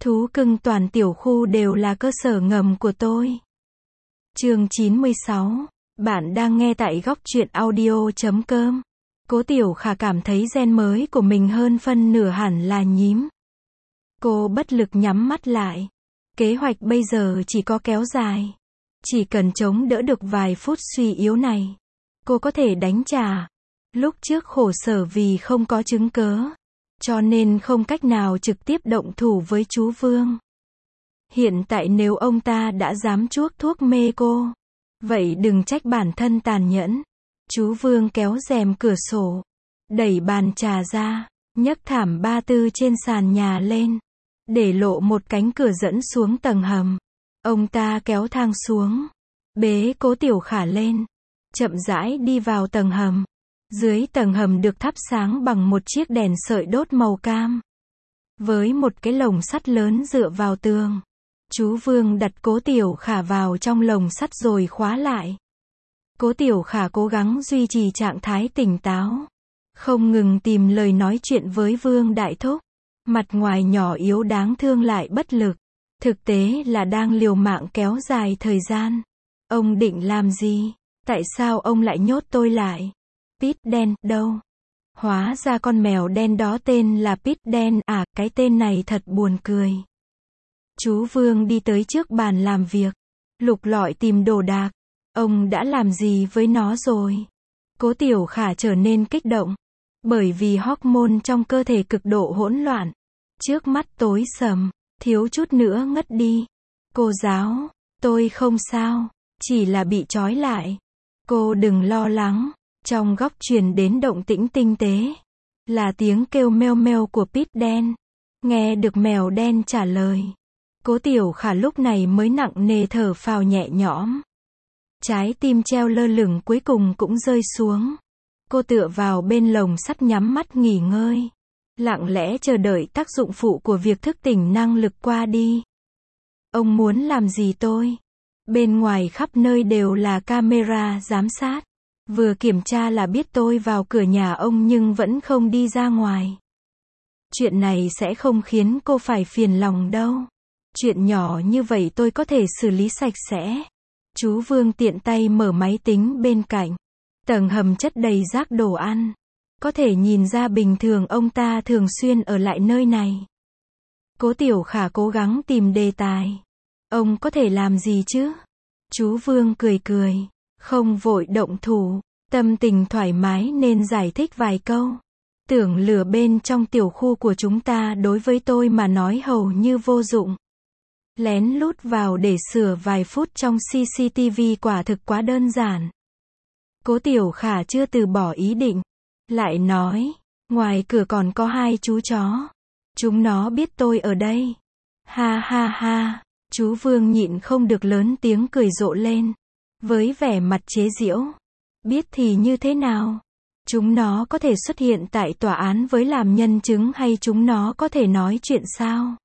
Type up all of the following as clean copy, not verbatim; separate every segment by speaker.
Speaker 1: Thú cưng toàn tiểu khu đều là cơ sở ngầm của tôi. Chương 96. Bạn đang nghe tại góc truyện audio.com. Cố Tiểu Khả cảm thấy gen mới của mình hơn phân nửa hẳn là nhím. Cô bất lực nhắm mắt lại. Kế hoạch bây giờ chỉ có kéo dài. Chỉ cần chống đỡ được vài phút suy yếu này, cô có thể đánh trả. Lúc trước khổ sở vì không có chứng cớ, cho nên không cách nào trực tiếp động thủ với chú Vương. Hiện tại nếu ông ta đã dám chuốc thuốc mê cô, vậy đừng trách bản thân tàn nhẫn. Chú Vương kéo rèm cửa sổ, đẩy bàn trà ra, nhấc thảm ba tư trên sàn nhà lên, để lộ một cánh cửa dẫn xuống tầng hầm. Ông ta kéo thang xuống, bế Cố Tiểu Khả lên, chậm rãi đi vào tầng hầm. Dưới tầng hầm được thắp sáng bằng một chiếc đèn sợi đốt màu cam, với một cái lồng sắt lớn dựa vào tường. Chú Vương đặt Cố Tiểu Khả vào trong lồng sắt rồi khóa lại. Cố Tiểu Khả cố gắng duy trì trạng thái tỉnh táo, không ngừng tìm lời nói chuyện với Vương Đại Thúc. Mặt ngoài nhỏ yếu đáng thương lại bất lực, thực tế là đang liều mạng kéo dài thời gian. Ông định làm gì? Tại sao ông lại nhốt tôi lại? Pít đen, đâu? Hóa ra con mèo đen đó tên là Pít đen à, cái tên này thật buồn cười. Chú Vương đi tới trước bàn làm việc, lục lọi tìm đồ đạc. Ông đã làm gì với nó rồi? Cố Tiểu Khả trở nên kích động, bởi vì hormone trong cơ thể cực độ hỗn loạn. Trước mắt tối sầm, thiếu chút nữa ngất đi. Cô giáo, tôi không sao, chỉ là bị trói lại. Cô đừng lo lắng. Trong góc truyền đến động tĩnh tinh tế, là tiếng kêu meo meo của Pít đen. Nghe được mèo đen trả lời, Cố Tiểu Khả lúc này mới nặng nề thở phào nhẹ nhõm. Trái tim treo lơ lửng cuối cùng cũng rơi xuống. Cô tựa vào bên lồng sắt nhắm mắt nghỉ ngơi, lặng lẽ chờ đợi tác dụng phụ của việc thức tỉnh năng lực qua đi. Ông muốn làm gì tôi? Bên ngoài khắp nơi đều là camera giám sát. Vừa kiểm tra là biết tôi vào cửa nhà ông nhưng vẫn không đi ra ngoài. Chuyện này sẽ không khiến cô phải phiền lòng đâu. Chuyện nhỏ như vậy tôi có thể xử lý sạch sẽ. Chú Vương tiện tay mở máy tính bên cạnh. Tầng hầm chất đầy rác đồ ăn. Có thể nhìn ra bình thường ông ta thường xuyên ở lại nơi này. Cố Tiểu Khả cố gắng tìm đề tài. Ông có thể làm gì chứ? Chú Vương cười cười. Không vội động thủ, tâm tình thoải mái nên giải thích vài câu. Tưởng lửa bên trong tiểu khu của chúng ta đối với tôi mà nói hầu như vô dụng. Lén lút vào để sửa vài phút trong CCTV quả thực quá đơn giản. Cố Tiểu Khả chưa từ bỏ ý định. Lại nói, ngoài cửa còn có hai chú chó. Chúng nó biết tôi ở đây. Ha ha ha, chú Vương nhịn không được lớn tiếng cười rộ lên. Với vẻ mặt chế giễu. Biết thì như thế nào? Chúng nó có thể xuất hiện tại tòa án với làm nhân chứng hay chúng nó có thể nói chuyện sao?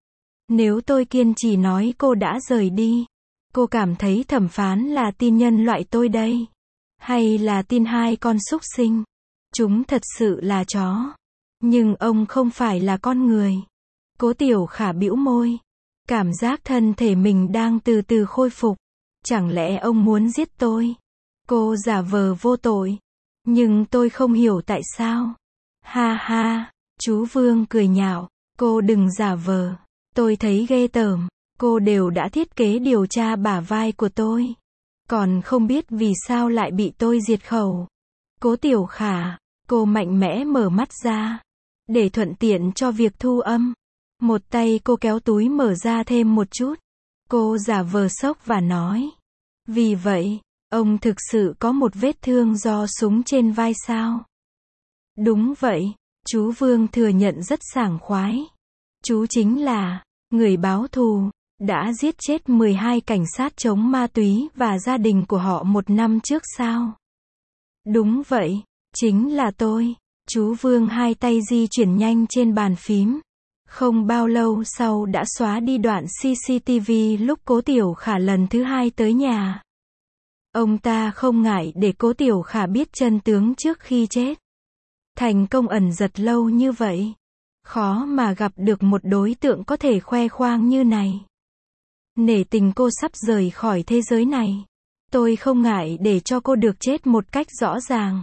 Speaker 1: Nếu tôi kiên trì nói cô đã rời đi, cô cảm thấy thẩm phán là tin nhân loại tôi đây? Hay là tin hai con súc sinh? Chúng thật sự là chó. Nhưng ông không phải là con người. Cố Tiểu Khả bĩu môi. Cảm giác thân thể mình đang từ từ khôi phục. Chẳng lẽ ông muốn giết tôi? Cô giả vờ vô tội. Nhưng tôi không hiểu tại sao. Ha ha, chú Vương cười nhạo. Cô đừng giả vờ. Tôi thấy ghê tởm. Cô đều đã thiết kế điều tra bả vai của tôi. Còn không biết vì sao lại bị tôi diệt khẩu. Cố Tiểu Khả, cô mạnh mẽ mở mắt ra. Để thuận tiện cho việc thu âm. Một tay cô kéo túi mở ra thêm một chút. Cô giả vờ sốc và nói. Vì vậy, ông thực sự có một vết thương do súng trên vai sao? Đúng vậy, chú Vương thừa nhận rất sảng khoái. Chú chính là người báo thù, đã giết chết 12 cảnh sát chống ma túy và gia đình của họ 1 năm trước sao? Đúng vậy, chính là tôi. Chú Vương hai tay di chuyển nhanh trên bàn phím. Không bao lâu sau đã xóa đi đoạn CCTV lúc Cố Tiểu Khả lần thứ hai tới nhà. Ông ta không ngại để Cố Tiểu Khả biết chân tướng trước khi chết. Thành công ẩn giật lâu như vậy. Khó mà gặp được một đối tượng có thể khoe khoang như này. Nể tình cô sắp rời khỏi thế giới này, tôi không ngại để cho cô được chết một cách rõ ràng.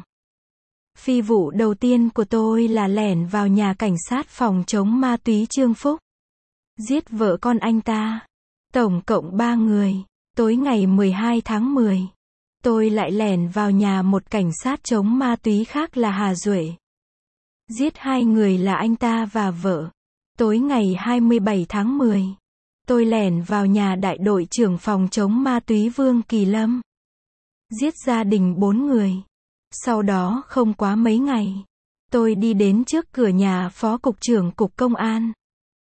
Speaker 1: Phi vụ đầu tiên của tôi là lẻn vào nhà cảnh sát phòng chống ma túy Trương Phúc, giết vợ con anh ta. Tổng cộng 3 người. Tối ngày 12 tháng 10, tôi lại lẻn vào nhà một cảnh sát chống ma túy khác là Hà Duệ. Giết 2 người là anh ta và vợ. Tối ngày 27 tháng 10, tôi lẻn vào nhà đại đội trưởng phòng chống ma túy Vương Kỳ Lâm. Giết gia đình 4 người. Sau đó không quá mấy ngày, tôi đi đến trước cửa nhà phó cục trưởng cục công an.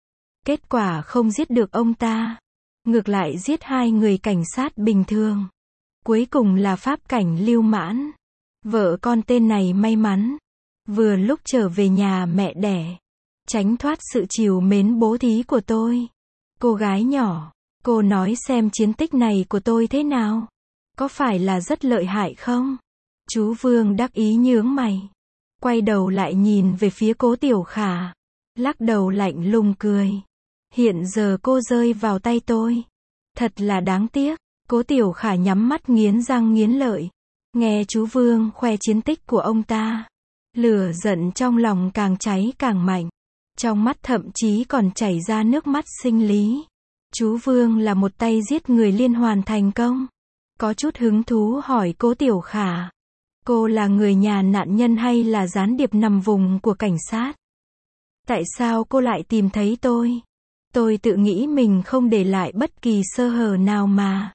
Speaker 1: Kết quả không giết được ông ta, ngược lại giết 2 người cảnh sát bình thường. Cuối cùng là pháp cảnh Lưu Mãn. Vợ con tên này may mắn, vừa lúc trở về nhà mẹ đẻ, tránh thoát sự trìu mến bố thí của tôi. Cô gái nhỏ, cô nói xem chiến tích này của tôi thế nào? Có phải là rất lợi hại không? Chú Vương đắc ý nhướng mày, quay đầu lại nhìn về phía Cố Tiểu Khả, lắc đầu lạnh lùng cười. Hiện giờ cô rơi vào tay tôi, thật là đáng tiếc. Cố Tiểu Khả nhắm mắt nghiến răng nghiến lợi, nghe chú Vương khoe chiến tích của ông ta, lửa giận trong lòng càng cháy càng mạnh, trong mắt thậm chí còn chảy ra nước mắt sinh lý. Chú Vương là một tay giết người liên hoàn thành công. Có chút hứng thú hỏi Cố Tiểu Khả, cô là người nhà nạn nhân hay là gián điệp nằm vùng của cảnh sát? Tại sao cô lại tìm thấy tôi? Tôi tự nghĩ mình không để lại bất kỳ sơ hở nào mà.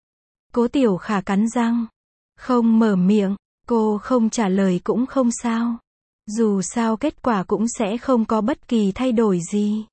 Speaker 1: Cố Tiểu Khả cắn răng, không mở miệng. Cô không trả lời cũng không sao. Dù sao kết quả cũng sẽ không có bất kỳ thay đổi gì.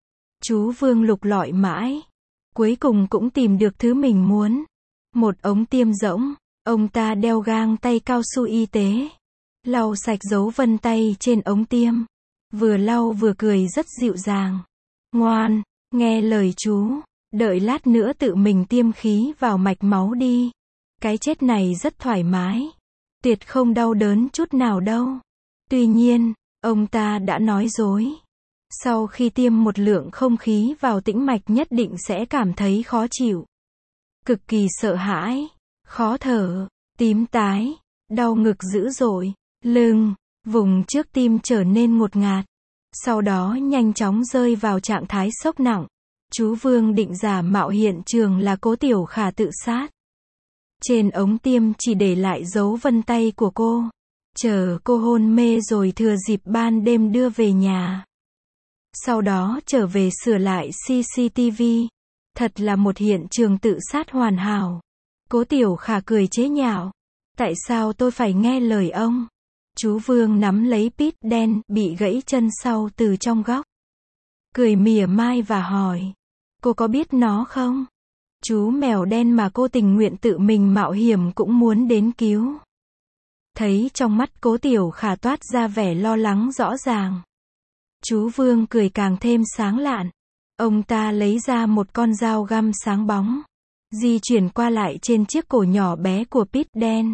Speaker 1: Chú Vương lục lọi mãi, cuối cùng cũng tìm được thứ mình muốn. Một ống tiêm rỗng. Ông ta đeo găng tay cao su y tế, lau sạch dấu vân tay trên ống tiêm. Vừa lau vừa cười rất dịu dàng. Ngoan, nghe lời chú, đợi lát nữa tự mình tiêm khí vào mạch máu đi. Cái chết này rất thoải mái, tuyệt không đau đớn chút nào đâu. Tuy nhiên, ông ta đã nói dối. Sau khi tiêm một lượng không khí vào tĩnh mạch nhất định sẽ cảm thấy khó chịu, cực kỳ sợ hãi, khó thở, tím tái, đau ngực dữ dội, lưng, vùng trước tim trở nên ngột ngạt. Sau đó nhanh chóng rơi vào trạng thái sốc nặng. Chú Vương định giả mạo hiện trường là Cố Tiểu Khả tự sát. Trên ống tiêm chỉ để lại dấu vân tay của cô, chờ cô hôn mê rồi thừa dịp ban đêm đưa về nhà. Sau đó trở về sửa lại CCTV. Thật là một hiện trường tự sát hoàn hảo. Cố Tiểu Khả cười chế nhạo. Tại sao tôi phải nghe lời ông? Chú Vương nắm lấy Pít đen bị gãy chân sau từ trong góc, cười mỉa mai và hỏi, cô có biết nó không? Chú mèo đen mà cô tình nguyện tự mình mạo hiểm cũng muốn đến cứu. Thấy trong mắt Cố Tiểu Khả toát ra vẻ lo lắng rõ ràng, chú Vương cười càng thêm sáng lạn. Ông ta lấy ra một con dao găm sáng bóng, di chuyển qua lại trên chiếc cổ nhỏ bé của Pít đen.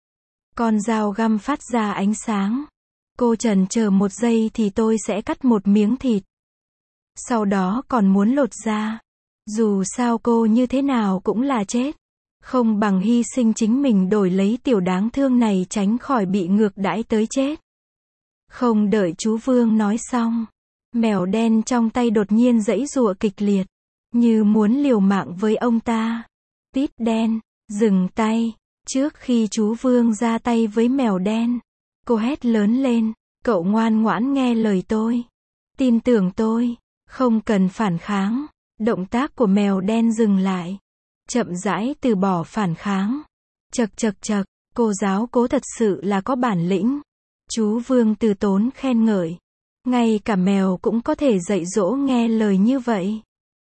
Speaker 1: Con dao găm phát ra ánh sáng. Cô chần chờ một giây thì tôi sẽ cắt một miếng thịt. Sau đó còn muốn lột da. Dù sao cô như thế nào cũng là chết. Không bằng hy sinh chính mình đổi lấy tiểu đáng thương này tránh khỏi bị ngược đãi tới chết. Không đợi chú Vương nói xong, mèo đen trong tay đột nhiên giãy giụa kịch liệt, như muốn liều mạng với ông ta. Pít đen, dừng tay. Trước khi chú Vương ra tay với mèo đen, cô hét lớn lên, cậu ngoan ngoãn nghe lời tôi. Tin tưởng tôi, không cần phản kháng. Động tác của mèo đen dừng lại, chậm rãi từ bỏ phản kháng. Chậc chậc chậc, cô giáo Cố thật sự là có bản lĩnh. Chú Vương từ tốn khen ngợi. Ngay cả mèo cũng có thể dạy dỗ nghe lời như vậy.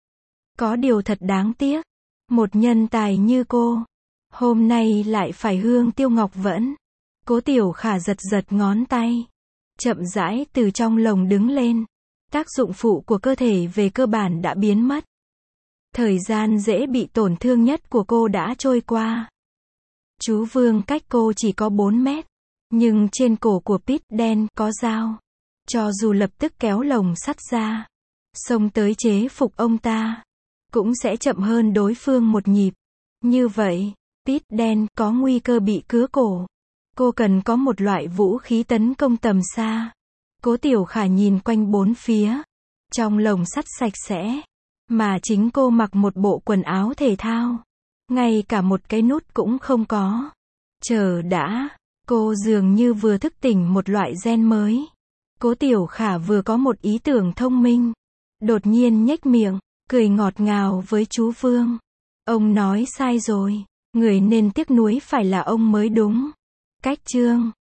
Speaker 1: Có điều thật đáng tiếc, một nhân tài như cô, hôm nay lại phải hương tiêu ngọc vẫn. Cố Tiểu Khả giật giật ngón tay, chậm rãi từ trong lồng đứng lên. Tác dụng phụ của cơ thể về cơ bản đã biến mất. Thời gian dễ bị tổn thương nhất của cô đã trôi qua. Chú Vương cách cô chỉ có 4 mét, nhưng trên cổ của Pít đen có dao. cho dù lập tức kéo lồng sắt ra, xông tới chế phục ông ta, cũng sẽ chậm hơn đối phương một nhịp. Như vậy, Tít đen có nguy cơ bị cứa cổ. Cô cần có một loại vũ khí tấn công tầm xa. Cố Tiểu Khả nhìn quanh bốn phía. Trong lồng sắt sạch sẽ, mà chính cô mặc một bộ quần áo thể thao. Ngay cả một cái nút cũng không có. Chờ đã, cô dường như vừa thức tỉnh một loại gen mới. Cố Tiểu Khả vừa có một ý tưởng thông minh. Đột nhiên nhếch miệng, cười ngọt ngào với chú Vương. Ông nói sai rồi, người nên tiếc nuối phải là ông mới đúng. Cách chương